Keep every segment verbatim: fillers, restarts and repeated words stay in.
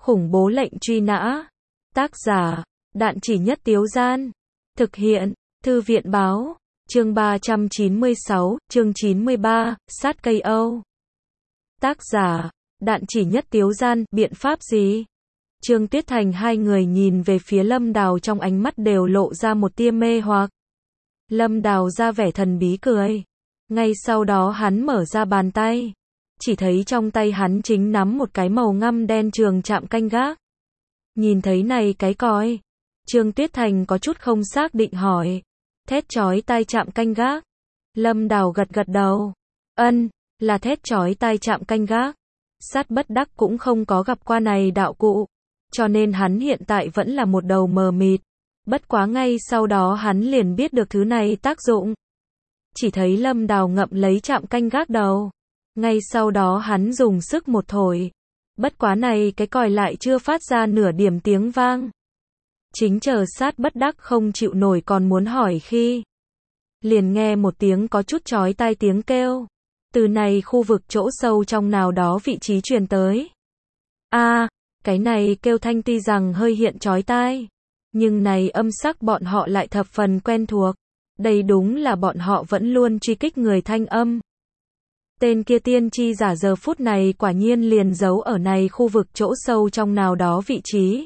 Khủng bố lệnh truy nã. Tác giả, Đạn Chỉ Nhất Tiếu Gian. Thực hiện, Thư viện Báo. Chương ba trăm chín mươi sáu, chương chín mươi ba, sát cây Âu. Tác giả, Đạn Chỉ Nhất Tiếu Gian. Biện pháp gì? Trương Tuyết Thành hai người nhìn về phía Lâm Đào, trong ánh mắt đều lộ ra một tia mê hoặc. Lâm Đào ra vẻ thần bí cười. Ngay sau đó hắn mở ra bàn tay. Chỉ thấy trong tay hắn chính nắm một cái màu ngăm đen trường chạm canh gác. Nhìn thấy này cái còi. Trương Tuyết Thành có chút không xác định hỏi. Thét chói tai chạm canh gác. Lâm Đào gật gật đầu. Ân, là thét chói tai chạm canh gác. Sát bất đắc cũng không có gặp qua này đạo cụ. Cho nên hắn hiện tại vẫn là một đầu mờ mịt. Bất quá ngay sau đó hắn liền biết được thứ này tác dụng. Chỉ thấy Lâm Đào ngậm lấy chạm canh gác đầu. Ngay sau đó hắn dùng sức một thổi. Bất quá này cái còi lại chưa phát ra nửa điểm tiếng vang. Chính chờ sát bất đắc không chịu nổi còn muốn hỏi khi. Liền nghe một tiếng có chút chói tai tiếng kêu. Từ này khu vực chỗ sâu trong nào đó vị trí truyền tới. A, à, cái này kêu thanh tuy rằng hơi hiện chói tai. Nhưng này âm sắc bọn họ lại thập phần quen thuộc. Đây đúng là bọn họ vẫn luôn truy kích người thanh âm. Tên kia tiên tri giả giờ phút này quả nhiên liền giấu ở này khu vực chỗ sâu trong nào đó vị trí.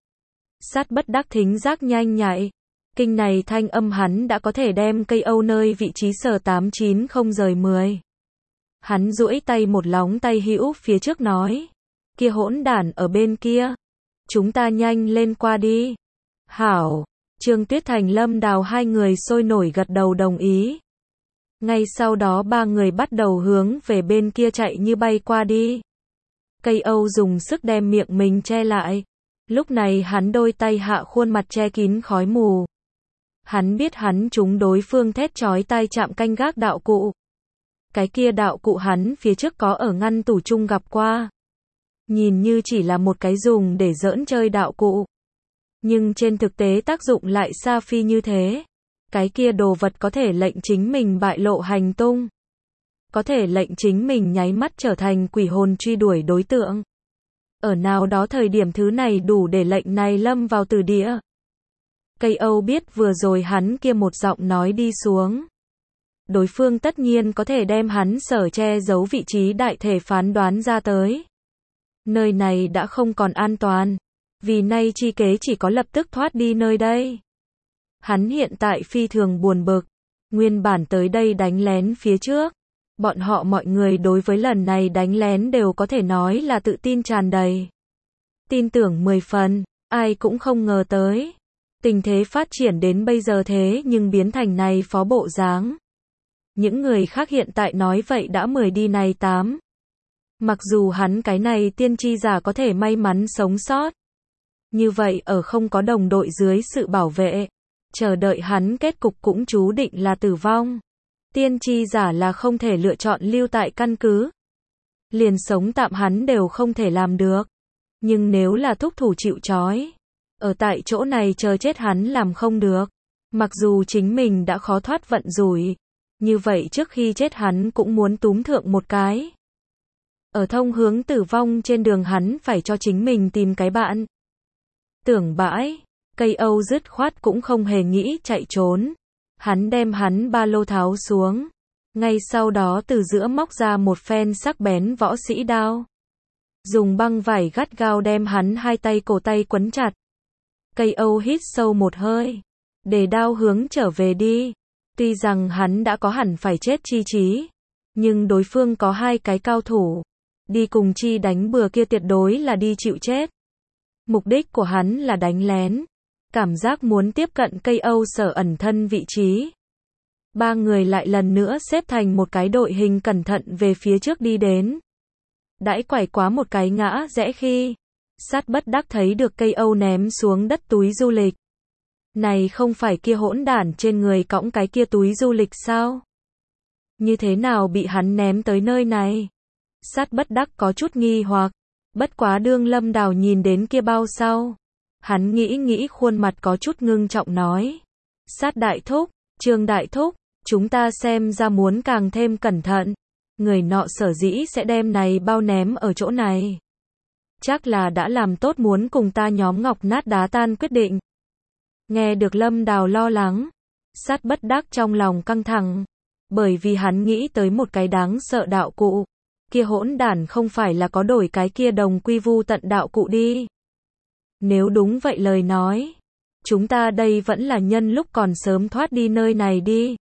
Sát bất đắc thính giác nhanh nhạy. Kinh này thanh âm hắn đã có thể đem cây Âu nơi vị trí sở tám chín không rời mười. Hắn duỗi tay một lóng tay hữu phía trước nói. Kia hỗn đản ở bên kia. Chúng ta nhanh lên qua đi. Hảo. Trương Tuyết Thành Lâm Đào hai người sôi nổi gật đầu đồng ý. Ngay sau đó ba người bắt đầu hướng về bên kia chạy như bay qua đi. Cây Âu dùng sức đem miệng mình che lại. Lúc này hắn đôi tay hạ khuôn mặt che kín khói mù. Hắn biết hắn trúng đối phương thét chói tai chạm canh gác đạo cụ. Cái kia đạo cụ hắn phía trước có ở ngăn tủ chung gặp qua. Nhìn như chỉ là một cái dùng để giỡn chơi đạo cụ. Nhưng trên thực tế tác dụng lại xa phi như thế. Cái kia đồ vật có thể lệnh chính mình bại lộ hành tung. Có thể lệnh chính mình nháy mắt trở thành quỷ hồn truy đuổi đối tượng. Ở nào đó thời điểm thứ này đủ để lệnh này lâm vào tử địa. Cây Âu biết vừa rồi hắn kia một giọng nói đi xuống. Đối phương tất nhiên có thể đem hắn sở che giấu vị trí đại thể phán đoán ra tới. Nơi này đã không còn an toàn. Vì nay chi kế chỉ có lập tức thoát đi nơi đây. Hắn hiện tại phi thường buồn bực. Nguyên bản tới đây đánh lén phía trước. Bọn họ mọi người đối với lần này đánh lén đều có thể nói là tự tin tràn đầy. Tin tưởng mười phần, ai cũng không ngờ tới. Tình thế phát triển đến bây giờ thế nhưng biến thành này phó bộ dáng. Những người khác hiện tại nói vậy đã mười đi này tám. Mặc dù hắn cái này tiên tri giả có thể may mắn sống sót. Như vậy ở không có đồng đội dưới sự bảo vệ. Chờ đợi hắn kết cục cũng chú định là tử vong. Tiên tri giả là không thể lựa chọn lưu tại căn cứ. Liền sống tạm hắn đều không thể làm được. Nhưng nếu là thúc thủ chịu trói. Ở tại chỗ này chờ chết hắn làm không được. Mặc dù chính mình đã khó thoát vận rủi. Như vậy trước khi chết hắn cũng muốn túm thượng một cái. Ở thông hướng tử vong trên đường hắn phải cho chính mình tìm cái bạn. Tưởng bãi. Cây Âu dứt khoát cũng không hề nghĩ chạy trốn. Hắn đem hắn ba lô tháo xuống. Ngay sau đó từ giữa móc ra một phen sắc bén võ sĩ đao. Dùng băng vải gắt gao đem hắn hai tay cổ tay quấn chặt. Cây Âu hít sâu một hơi. Để đao hướng trở về đi. Tuy rằng hắn đã có hẳn phải chết chi trí. Nhưng đối phương có hai cái cao thủ. Đi cùng chi đánh bừa kia tuyệt đối là đi chịu chết. Mục đích của hắn là đánh lén. Cảm giác muốn tiếp cận cây Âu sở ẩn thân vị trí. Ba người lại lần nữa xếp thành một cái đội hình cẩn thận về phía trước đi đến. Đãi quải quá một cái ngã rẽ khi. Sát bất đắc thấy được cây Âu ném xuống đất túi du lịch. Này không phải kia hỗn đản trên người cõng cái kia túi du lịch sao? Như thế nào bị hắn ném tới nơi này? Sát bất đắc có chút nghi hoặc. Bất quá đương Lâm Đào nhìn đến kia bao sau. Hắn nghĩ nghĩ khuôn mặt có chút ngưng trọng nói. Sát đại thúc, Trương đại thúc, chúng ta xem ra muốn càng thêm cẩn thận. Người nọ sở dĩ sẽ đem này bao ném ở chỗ này. chắc là đã làm tốt muốn cùng ta nhóm ngọc nát đá tan quyết định. Nghe được Lâm Đào lo lắng, Sát bất đắc trong lòng căng thẳng, bởi vì hắn nghĩ tới một cái đáng sợ đạo cụ. Kia hỗn đản không phải là có đổi cái kia đồng quy vu tận đạo cụ đi. Nếu đúng vậy lời nói, chúng ta đây vẫn là nhân lúc còn sớm thoát đi nơi này đi.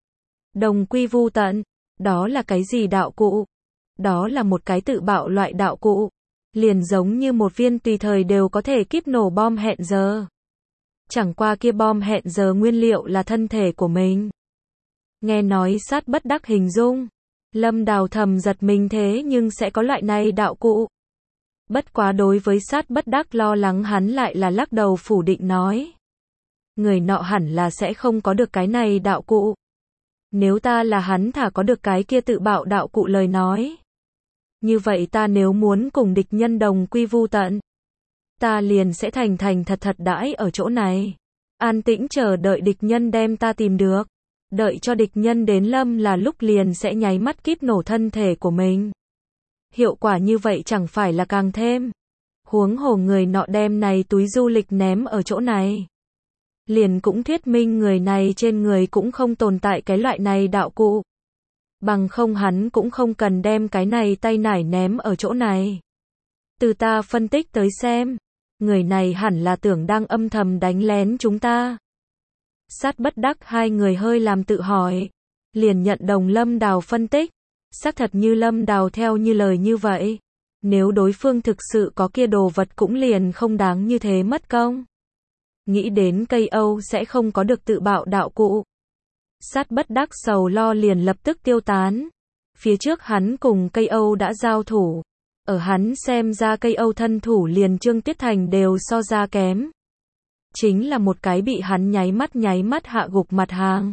Đồng quy vu tận, đó là cái gì đạo cụ? Đó là một cái tự bạo loại đạo cụ, liền giống như một viên tùy thời đều có thể kíp nổ bom hẹn giờ. Chẳng qua kia bom hẹn giờ nguyên liệu là thân thể của mình. Nghe nói Sát bất đắc hình dung, Lâm Đào thầm giật mình, thế nhưng sẽ có loại này đạo cụ. Bất quá đối với Sát bất đắc lo lắng, hắn lại là lắc đầu phủ định nói. Người nọ hẳn là sẽ không có được cái này đạo cụ. Nếu ta là hắn thả có được cái kia tự bạo đạo cụ lời nói. Như vậy ta nếu muốn cùng địch nhân đồng quy vu tận, ta liền sẽ thành thành thật thật đãi ở chỗ này. An tĩnh chờ đợi địch nhân đem ta tìm được. Đợi cho địch nhân đến lâm là lúc liền sẽ nháy mắt kíp nổ thân thể của mình. Hiệu quả như vậy chẳng phải là càng thêm. Huống hồ người nọ đem này túi du lịch ném ở chỗ này. Liền cũng thuyết minh người này trên người cũng không tồn tại cái loại này đạo cụ. Bằng không hắn cũng không cần đem cái này tay nải ném ở chỗ này. Từ ta phân tích tới xem, người này hẳn là tưởng đang âm thầm đánh lén chúng ta. Sát bất đắc hai người hơi làm tự hỏi, liền nhận đồng Lâm Đào phân tích. Xác thật như Lâm Đào theo như lời như vậy, nếu đối phương thực sự có kia đồ vật cũng liền không đáng như thế mất công. Nghĩ đến cây Âu sẽ không có được tự bạo đạo cụ, Sát bất đắc sầu lo liền lập tức tiêu tán. Phía trước hắn cùng cây Âu đã giao thủ, ở hắn xem ra cây Âu thân thủ liền Trương Tuyết Thành đều so ra kém. Chính là một cái bị hắn nháy mắt nháy mắt hạ gục mặt hàng.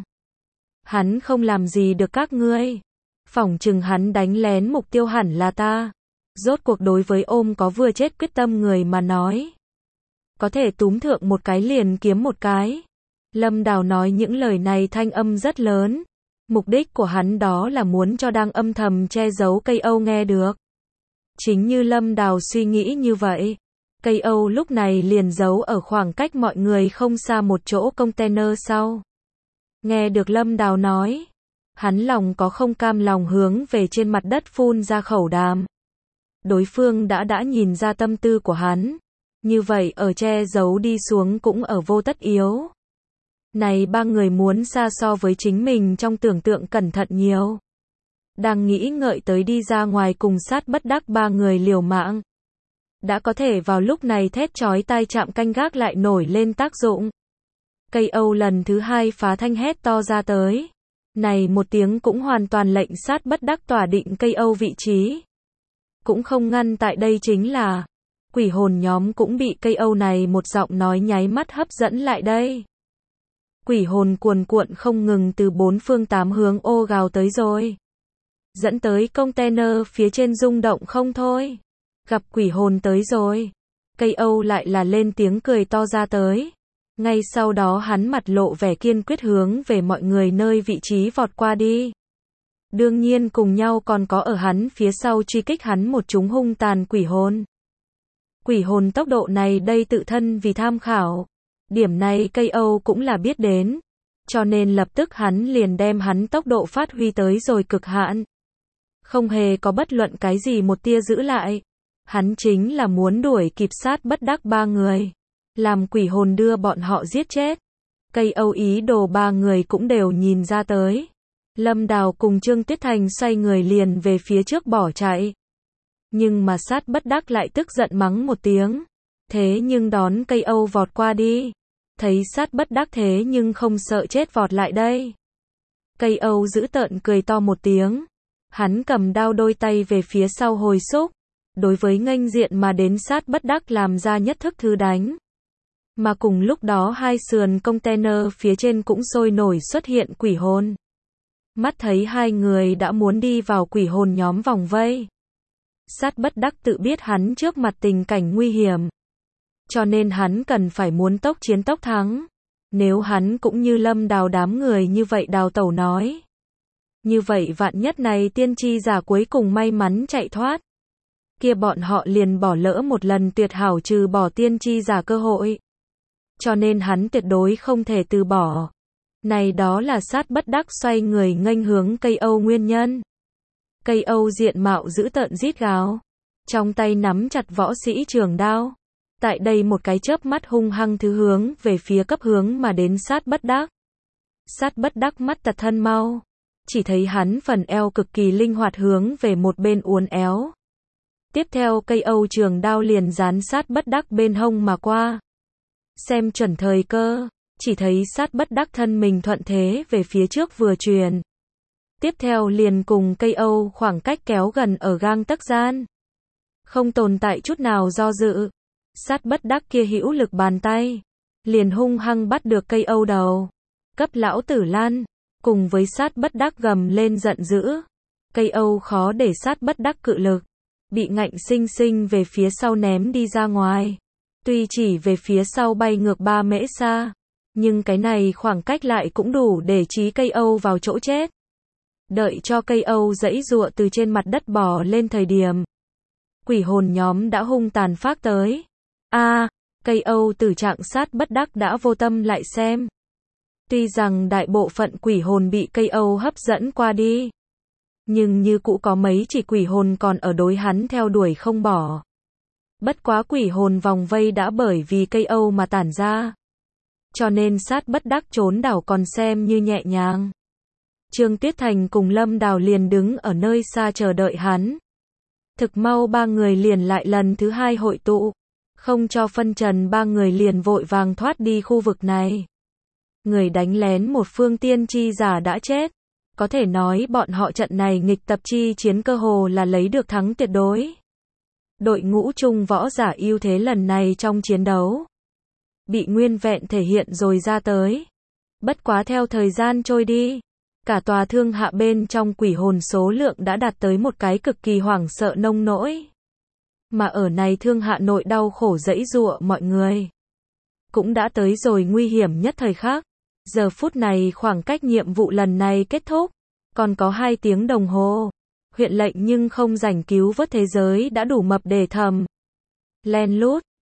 Hắn không làm gì được các ngươi. Phỏng chừng hắn đánh lén mục tiêu hẳn là ta. Rốt cuộc đối với ôm có vừa chết quyết tâm người mà nói, có thể túm thượng một cái liền kiếm một cái. Lâm Đào nói những lời này thanh âm rất lớn. Mục đích của hắn đó là muốn cho đang âm thầm che giấu cây Âu nghe được. Chính như Lâm Đào suy nghĩ như vậy, cây Âu lúc này liền giấu ở khoảng cách mọi người không xa một chỗ container sau. Nghe được Lâm Đào nói, hắn lòng có không cam lòng hướng về trên mặt đất phun ra khẩu đàm. Đối phương đã đã nhìn ra tâm tư của hắn, như vậy ở che giấu đi xuống cũng ở vô tất yếu. Này ba người muốn xa so với chính mình trong tưởng tượng cẩn thận nhiều. Đang nghĩ ngợi tới đi ra ngoài cùng Sát bất đắc ba người liều mạng. Đã có thể vào lúc này thét chói tai chạm canh gác lại nổi lên tác dụng. Cây Âu lần thứ hai phá thanh hét to ra tới. Này một tiếng cũng hoàn toàn lệnh Sát bất đắc tỏa định cây Âu vị trí. Cũng không ngăn tại đây chính là quỷ hồn nhóm cũng bị cây Âu này một giọng nói nháy mắt hấp dẫn lại đây. Quỷ hồn cuồn cuộn không ngừng từ bốn phương tám hướng ô gào tới rồi. Dẫn tới container phía trên rung động không thôi. Gặp quỷ hồn tới rồi. Cây Âu lại là lên tiếng cười to ra tới. Ngay sau đó hắn mặt lộ vẻ kiên quyết hướng về mọi người nơi vị trí vọt qua đi. Đương nhiên cùng nhau còn có ở hắn phía sau truy kích hắn một chúng hung tàn quỷ hồn. Quỷ hồn tốc độ này đây tự thân vì tham khảo. Điểm này cây Âu cũng là biết đến. Cho nên lập tức hắn liền đem hắn tốc độ phát huy tới rồi cực hạn. Không hề có bất luận cái gì một tia giữ lại. Hắn chính là muốn đuổi kịp Sát bất đắc ba người. Làm quỷ hồn đưa bọn họ giết chết. Cây Âu ý đồ ba người cũng đều nhìn ra tới. Lâm Đào cùng Trương Tuyết Thành xoay người liền về phía trước bỏ chạy. Nhưng mà Sát bất đắc lại tức giận mắng một tiếng. Thế nhưng đón cây Âu vọt qua đi. Thấy Sát bất đắc thế nhưng không sợ chết vọt lại đây. Cây Âu giữ tợn cười to một tiếng. Hắn cầm đao đôi tay về phía sau hồi xúc. Đối với nghênh diện mà đến Sát bất đắc làm ra nhất thức thứ đánh. Mà cùng lúc đó hai sườn container phía trên cũng sôi nổi xuất hiện quỷ hồn. Mắt thấy hai người đã muốn đi vào quỷ hồn nhóm vòng vây. Sát bất đắc tự biết hắn trước mặt tình cảnh nguy hiểm. Cho nên hắn cần phải muốn tốc chiến tốc thắng. Nếu hắn cũng như Lâm Đào đám người như vậy đào tẩu nói. Như vậy vạn nhất này tiên tri giả cuối cùng may mắn chạy thoát. kia bọn họ liền bỏ lỡ một lần tuyệt hảo trừ bỏ tiên tri giả cơ hội. Cho nên hắn tuyệt đối không thể từ bỏ. Này đó là sát bất đắc xoay người nghênh hướng cây Âu nguyên nhân. Cây Âu diện mạo dữ tợn rít gào, trong tay nắm chặt võ sĩ trường đao. Tại đây một cái chớp mắt hung hăng thứ hướng về phía cấp hướng mà đến sát bất đắc. Sát bất đắc mắt tật thân mau, chỉ thấy hắn phần eo cực kỳ linh hoạt hướng về một bên uốn éo. Tiếp theo cây Âu trường đao liền dán sát bất đắc bên hông mà qua. Xem chuẩn thời cơ, chỉ thấy sát bất đắc thân mình thuận thế về phía trước vừa truyền. Tiếp theo liền cùng cây Âu khoảng cách kéo gần ở gang tấc gian. Không tồn tại chút nào do dự. Sát bất đắc kia hữu lực bàn tay, liền hung hăng bắt được cây Âu đầu. Cấp lão tử lan, cùng với sát bất đắc gầm lên giận dữ. Cây Âu khó để sát bất đắc cự lực, bị ngạnh sinh sinh về phía sau ném đi ra ngoài. Tuy chỉ về phía sau bay ngược ba mễ xa, nhưng cái này khoảng cách lại cũng đủ để trí cây Âu vào chỗ chết. Đợi cho cây Âu giãy giụa từ trên mặt đất bò lên thời điểm, quỷ hồn nhóm đã hung tàn phát tới. A, à, cây Âu tử trạng sát bất đắc đã vô tâm lại xem. Tuy rằng đại bộ phận quỷ hồn bị cây Âu hấp dẫn qua đi, nhưng như cũ có mấy chỉ quỷ hồn còn ở đối hắn theo đuổi không bỏ. Bất quá quỷ hồn vòng vây đã bởi vì cây Âu mà tản ra, cho nên sát bất đắc trốn đảo còn xem như nhẹ nhàng. Trương Tiết Thành cùng Lâm Đào liền đứng ở nơi xa chờ đợi hắn. Thực mau ba người liền lại lần thứ hai hội tụ, không cho phân trần ba người liền vội vàng thoát đi khu vực này. Người đánh lén một phương tiên tri giả đã chết, có thể nói bọn họ trận này nghịch tập chi chiến cơ hồ là lấy được thắng tuyệt đối. Đội ngũ chung võ giả ưu thế lần này trong chiến đấu bị nguyên vẹn thể hiện rồi ra tới. Bất quá theo thời gian trôi đi, cả tòa thương hạ bên trong quỷ hồn số lượng đã đạt tới một cái cực kỳ hoảng sợ nông nỗi. Mà ở này thương hạ nội đau khổ giãy giụa mọi người, cũng đã tới rồi nguy hiểm nhất thời khắc. Giờ phút này khoảng cách nhiệm vụ lần này kết thúc, còn có hai tiếng đồng hồ. Huyện lệnh nhưng không rảnh cứu vớt thế giới đã đủ mập để thầm. Len lút,